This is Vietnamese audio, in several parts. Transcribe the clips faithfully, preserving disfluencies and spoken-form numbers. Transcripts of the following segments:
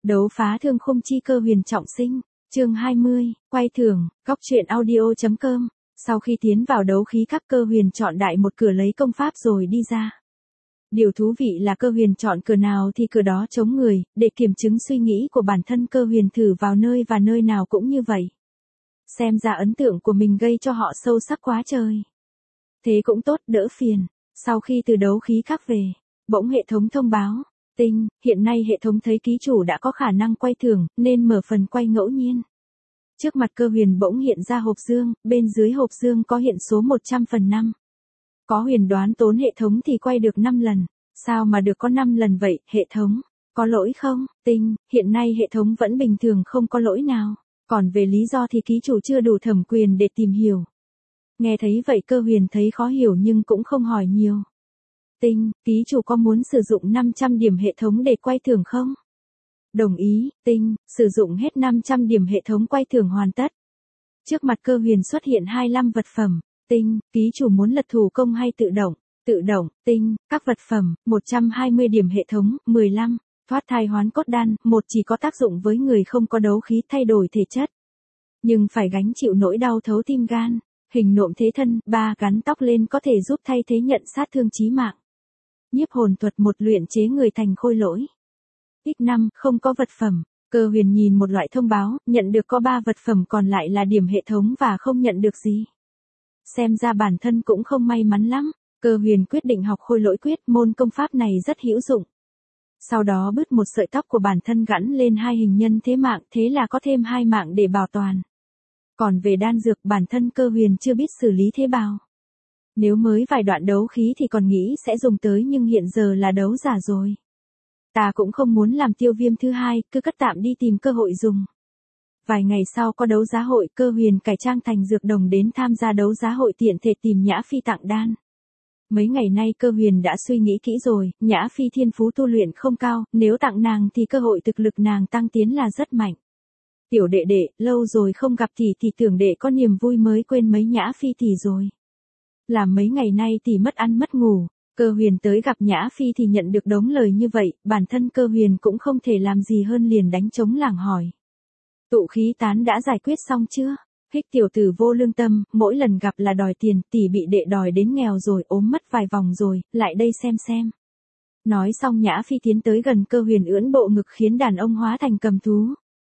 Đấu phá thương khung chi cơ huyền trọng sinh, chương hai mươi, quay thưởng, góc truyện audio.com. Sau khi tiến vào đấu khí các cơ huyền chọn đại một cửa lấy công pháp rồi đi ra. Điều thú vị là cơ huyền chọn cửa nào thì cửa đó chống người, để kiểm chứng suy nghĩ của bản thân cơ huyền thử vào nơi và nơi nào cũng như vậy. Xem ra ấn tượng của mình gây cho họ sâu sắc quá trời. Thế cũng tốt, đỡ phiền. Sau khi từ đấu khí các về, bỗng hệ thống thông báo. Tinh, hiện nay hệ thống thấy ký chủ đã có khả năng quay thưởng, nên mở phần quay ngẫu nhiên. Trước mặt cơ huyền bỗng hiện ra hộp dương, bên dưới hộp dương có hiện số một trăm phần năm. Có huyền đoán tốn hệ thống thì quay được năm lần. Sao mà được có năm lần vậy, hệ thống? Có lỗi không? Tinh, hiện nay hệ thống vẫn bình thường không có lỗi nào. Còn về lý do thì ký chủ chưa đủ thẩm quyền để tìm hiểu. Nghe thấy vậy cơ huyền thấy khó hiểu nhưng cũng không hỏi nhiều. Tinh, ký chủ có muốn sử dụng năm trăm điểm hệ thống để quay thưởng không? Đồng ý. Tinh, sử dụng hết năm trăm điểm hệ thống quay thưởng hoàn tất. Trước mặt cơ huyền xuất hiện hai mươi lăm vật phẩm. Tinh, ký chủ muốn lật thủ công hay tự động? Tự động. Tinh, các vật phẩm, một trăm hai mươi điểm hệ thống, mười lăm. Thoát thai hoán cốt đan, một chỉ có tác dụng với người không có đấu khí thay đổi thể chất. Nhưng phải gánh chịu nỗi đau thấu tim gan. Hình nộm thế thân, ba gắn tóc lên có thể giúp thay thế nhận sát thương chí mạng. Nhiếp hồn thuật một luyện chế người thành khôi lỗi. X năm, không có vật phẩm. Cơ huyền nhìn một loại thông báo, nhận được có ba vật phẩm còn lại là điểm hệ thống và không nhận được gì. Xem ra bản thân cũng không may mắn lắm. Cơ huyền quyết định học khôi lỗi quyết, môn công pháp này rất hữu dụng. Sau đó bứt một sợi tóc của bản thân gắn lên hai hình nhân thế mạng, thế là có thêm hai mạng để bảo toàn. Còn về đan dược bản thân cơ huyền chưa biết xử lý thế bao. Nếu mới vài đoạn đấu khí thì còn nghĩ sẽ dùng tới nhưng hiện giờ là đấu giả rồi. Ta cũng không muốn làm tiêu viêm thứ hai, cứ cất tạm đi tìm cơ hội dùng. Vài ngày sau có đấu giá hội, cơ huyền cải trang thành dược đồng đến tham gia đấu giá hội tiện thể tìm Nhã Phi tặng đan. Mấy ngày nay cơ huyền đã suy nghĩ kỹ rồi, Nhã Phi thiên phú tu luyện không cao, nếu tặng nàng thì cơ hội thực lực nàng tăng tiến là rất mạnh. Tiểu đệ đệ, lâu rồi không gặp tỷ thì tưởng đệ có niềm vui mới quên mấy Nhã Phi tỷ rồi. Làm mấy ngày nay tỷ mất ăn mất ngủ, cơ huyền tới gặp Nhã Phi thì nhận được đống lời như vậy, bản thân cơ huyền cũng không thể làm gì hơn liền đánh trống lảng hỏi. Tụ khí tán đã giải quyết xong chưa? Hích tiểu tử vô lương tâm, mỗi lần gặp là đòi tiền, tỷ bị đệ đòi đến nghèo rồi, ốm mất vài vòng rồi, lại đây xem xem. Nói xong Nhã Phi tiến tới gần cơ huyền ưỡn bộ ngực khiến đàn ông hóa thành cầm thú.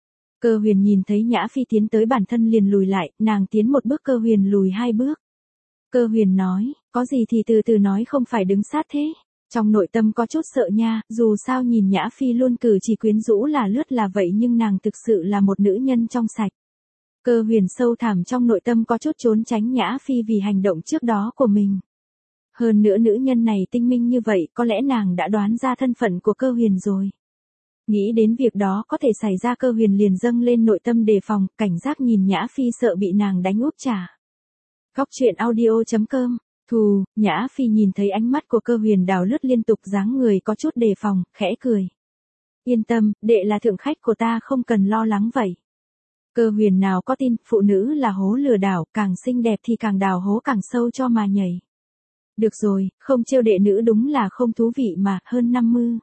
Cơ huyền nhìn thấy Nhã Phi tiến tới bản thân liền lùi lại, nàng tiến một bước cơ huyền lùi hai bước. Cơ huyền nói, có gì thì từ từ nói không phải đứng sát thế. Trong nội tâm có chút sợ nha, dù sao nhìn Nhã Phi luôn cử chỉ quyến rũ là lướt là vậy nhưng nàng thực sự là một nữ nhân trong sạch. Cơ huyền sâu thẳm trong nội tâm có chút trốn tránh Nhã Phi vì hành động trước đó của mình. Hơn nữa nữ nhân này tinh minh như vậy, có lẽ nàng đã đoán ra thân phận của cơ huyền rồi. Nghĩ đến việc đó có thể xảy ra cơ huyền liền dâng lên nội tâm đề phòng, cảnh giác nhìn Nhã Phi sợ bị nàng đánh úp trả. Góc truyện audio.com, thù, Nhã Phi nhìn thấy ánh mắt của cơ huyền đảo lướt liên tục dáng người có chút đề phòng, khẽ cười. Yên tâm, đệ là thượng khách của ta không cần lo lắng vậy. Cơ huyền nào có tin, phụ nữ là hố lừa đảo, càng xinh đẹp thì càng đào hố càng sâu cho mà nhảy. Được rồi, không trêu đệ nữ đúng là không thú vị mà, hơn năm mươi.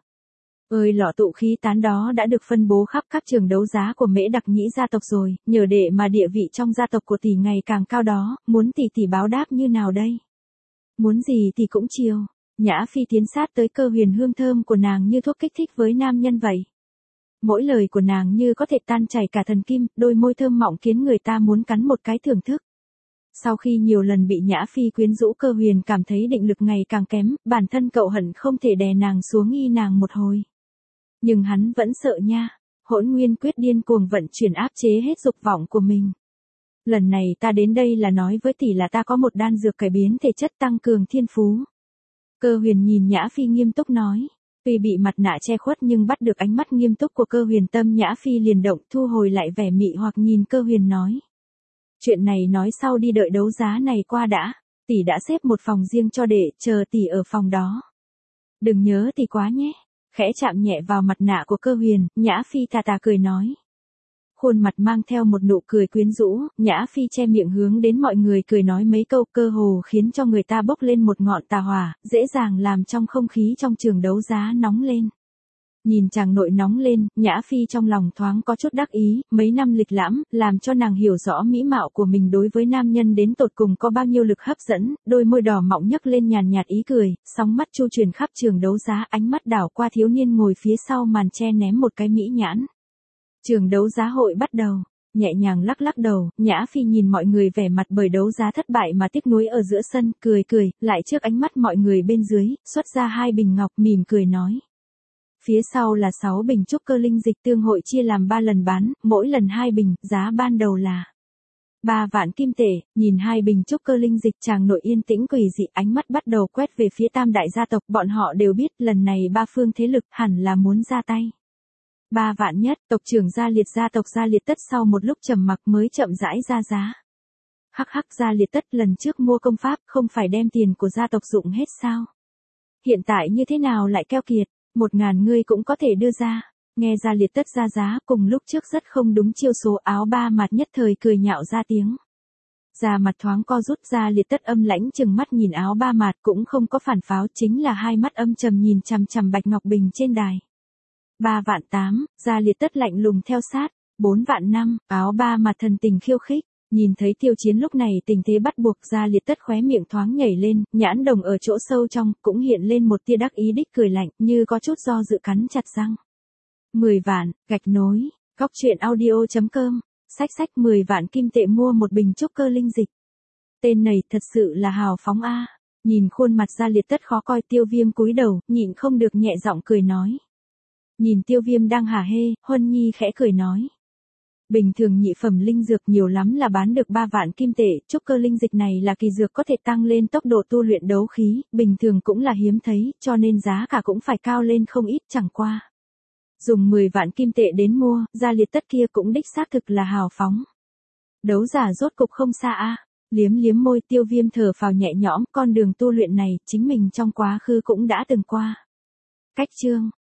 Ơi lọ tụ khí tán đó đã được phân bố khắp các trường đấu giá của Mễ Đặc Nhĩ gia tộc rồi, nhờ đệ mà địa vị trong gia tộc của tỷ ngày càng cao đó, muốn tỷ tỷ báo đáp như nào đây? Muốn gì thì cũng chiều. Nhã Phi tiến sát tới cơ huyền, hương thơm của nàng như thuốc kích thích với nam nhân vậy. Mỗi lời của nàng như có thể tan chảy cả thần kim, đôi môi thơm mọng khiến người ta muốn cắn một cái thưởng thức. Sau khi nhiều lần bị Nhã Phi quyến rũ cơ huyền cảm thấy định lực ngày càng kém, bản thân cậu hận không thể đè nàng xuống y nàng một hồi. Nhưng hắn vẫn sợ nha, Hỗn Nguyên quyết điên cuồng vận chuyển áp chế hết dục vọng của mình. Lần này ta đến đây là nói với tỷ là ta có một đan dược cải biến thể chất tăng cường thiên phú. Cơ huyền nhìn Nhã Phi nghiêm túc nói. Tuy bị mặt nạ che khuất nhưng bắt được ánh mắt nghiêm túc của cơ huyền tâm Nhã Phi liền động thu hồi lại vẻ mị hoặc nhìn cơ huyền nói. Chuyện này nói sau đi, đợi đấu giá này qua đã, tỷ đã xếp một phòng riêng cho đệ, chờ tỷ ở phòng đó. Đừng nhớ tỷ quá nhé. Khẽ chạm nhẹ vào mặt nạ của cơ huyền, Nhã Phi tà tà cười nói. Khuôn mặt mang theo một nụ cười quyến rũ, Nhã Phi che miệng hướng đến mọi người cười nói mấy câu cơ hồ khiến cho người ta bốc lên một ngọn tà hỏa, dễ dàng làm trong không khí trong trường đấu giá nóng lên. Nhìn chàng nội nóng lên, Nhã Phi trong lòng thoáng có chút đắc ý, mấy năm lịch lãm, làm cho nàng hiểu rõ mỹ mạo của mình đối với nam nhân đến tột cùng có bao nhiêu lực hấp dẫn, đôi môi đỏ mọng nhấc lên nhàn nhạt ý cười, sóng mắt chu truyền khắp trường đấu giá, ánh mắt đảo qua thiếu niên ngồi phía sau màn che ném một cái mỹ nhãn. Trường đấu giá hội bắt đầu. Nhẹ nhàng lắc lắc đầu, Nhã Phi nhìn mọi người vẻ mặt bởi đấu giá thất bại mà tiếc nuối ở giữa sân, cười cười, lại trước ánh mắt mọi người bên dưới, xuất ra hai bình ngọc mỉm cười nói. Phía sau là sáu bình trúc cơ linh dịch tương hội chia làm ba lần bán, mỗi lần hai bình, giá ban đầu là ba vạn kim tệ. Nhìn hai bình trúc cơ linh dịch, chàng nội yên tĩnh quỷ dị, ánh mắt bắt đầu quét về phía tam đại gia tộc, bọn họ đều biết lần này ba phương thế lực hẳn là muốn ra tay. Ba vạn nhất, tộc trưởng Gia Liệt gia tộc Gia Liệt Tất sau một lúc trầm mặc mới chậm rãi ra giá. Hắc hắc, Gia Liệt Tất lần trước mua công pháp không phải đem tiền của gia tộc dụng hết sao? Hiện tại như thế nào lại keo kiệt, một ngàn ngươi cũng có thể đưa ra. Nghe Gia Liệt Tất ra giá, cùng lúc trước rất không đúng chiêu số, Áo Ba Mặt nhất thời cười nhạo ra tiếng. Da mặt thoáng co rút, Gia Liệt Tất âm lãnh chừng mắt nhìn Áo Ba Mặt, cũng không có phản pháo, chính là hai mắt âm trầm nhìn chằm chằm Bạch Ngọc Bình trên đài. Ba vạn tám, Gia Liệt Tất lạnh lùng theo sát. Bốn vạn năm, Áo Ba Mặt thần tình khiêu khích. Nhìn thấy Tiêu Chiến lúc này tình thế bắt buộc, Gia Liệt Tất khóe miệng thoáng nhảy lên, nhãn đồng ở chỗ sâu trong cũng hiện lên một tia đắc ý đích cười lạnh, như có chút do dự cắn chặt răng. Mười vạn, gạch nối, Cóc truyện audio chấm com, sách sách mười vạn kim tệ mua một bình trúc cơ linh dịch. Tên này thật sự là hào phóng a. Nhìn khuôn mặt Gia Liệt Tất khó coi, Tiêu Viêm cúi đầu, nhịn không được nhẹ giọng cười nói. Nhìn Tiêu Viêm đang hả hê, Huân Nhi khẽ cười nói. Bình thường nhị phẩm linh dược nhiều lắm là bán được ba vạn kim tệ, trúc cơ linh dịch này là kỳ dược có thể tăng lên tốc độ tu luyện đấu khí, bình thường cũng là hiếm thấy, cho nên giá cả cũng phải cao lên không ít, chẳng qua. Dùng mười vạn kim tệ đến mua, Gia Liệt Tất kia cũng đích xác thực là hào phóng. Đấu giả rốt cục không xa a. Liếm liếm môi, Tiêu Viêm thở phào nhẹ nhõm, con đường tu luyện này, chính mình trong quá khứ cũng đã từng qua. Cách chương